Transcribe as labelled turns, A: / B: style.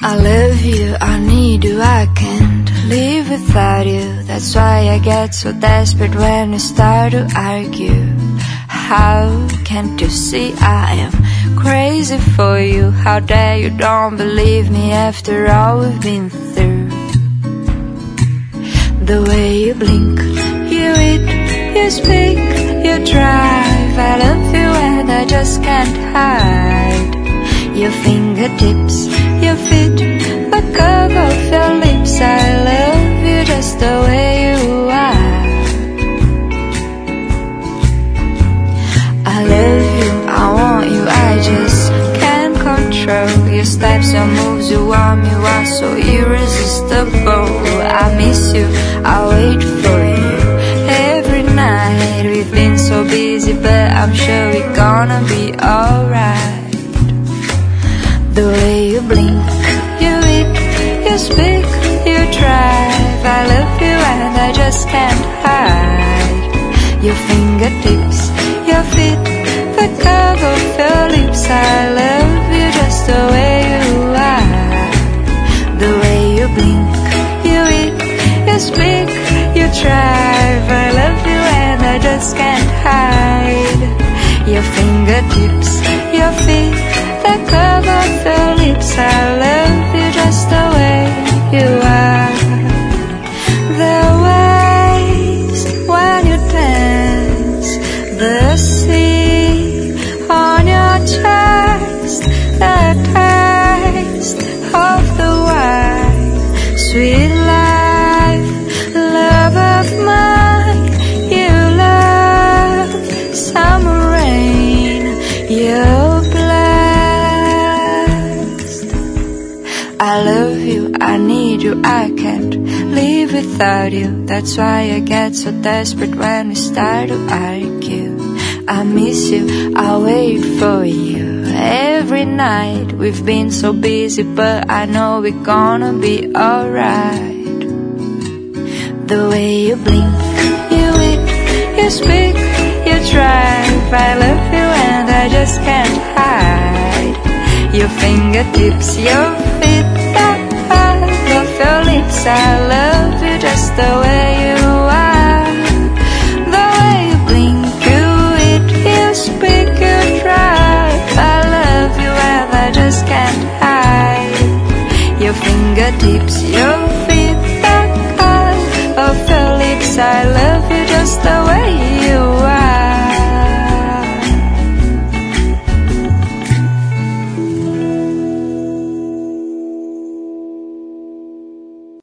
A: I love you, I need you, I can't live without you. That's why I get so desperate when you start to argue. How can't you see I am crazy for you? How dare you don't believe me after all we've been through? The way you blink, you eat, you speak, you drive. I love you and I just can't hide. Your fingertips, your feet, the curve of your lips. I love you just the way you are. I love you, I want you, I just can't control your steps, your moves, you want me, you are so irresistible. I miss you, I wait for you every night. We've been so busy, but I'm sure we're gonna be alright. The way you blink, you eat, you speak, you drive. I love you and I just can't hide. Your fingertips, your feet, the curve of your lips. I love you just the way you are. The way you blink, you eat, you speak, you drive. I love you and I just can't hide. Your fingertips, your feet, the curve of your lips. I love you just the way you are. The waves when you dance, the sea on your chest, the taste of the wine, sweet life, love of mine. You love summer rain, you're I love you, I need you, I can't live without you. That's why I get so desperate when we start to argue. I miss you, I wait for you every night. We've been so busy, but I know we're gonna be alright. The way you blink, you eat, you speak, you drive. I love you and I just can't hide. Your fingertips, your feet, the curve of your lips. I love you just the way you are. The way you blink, you eat, you speak, you drive. I love you and I just can't hide. Your fingertips, your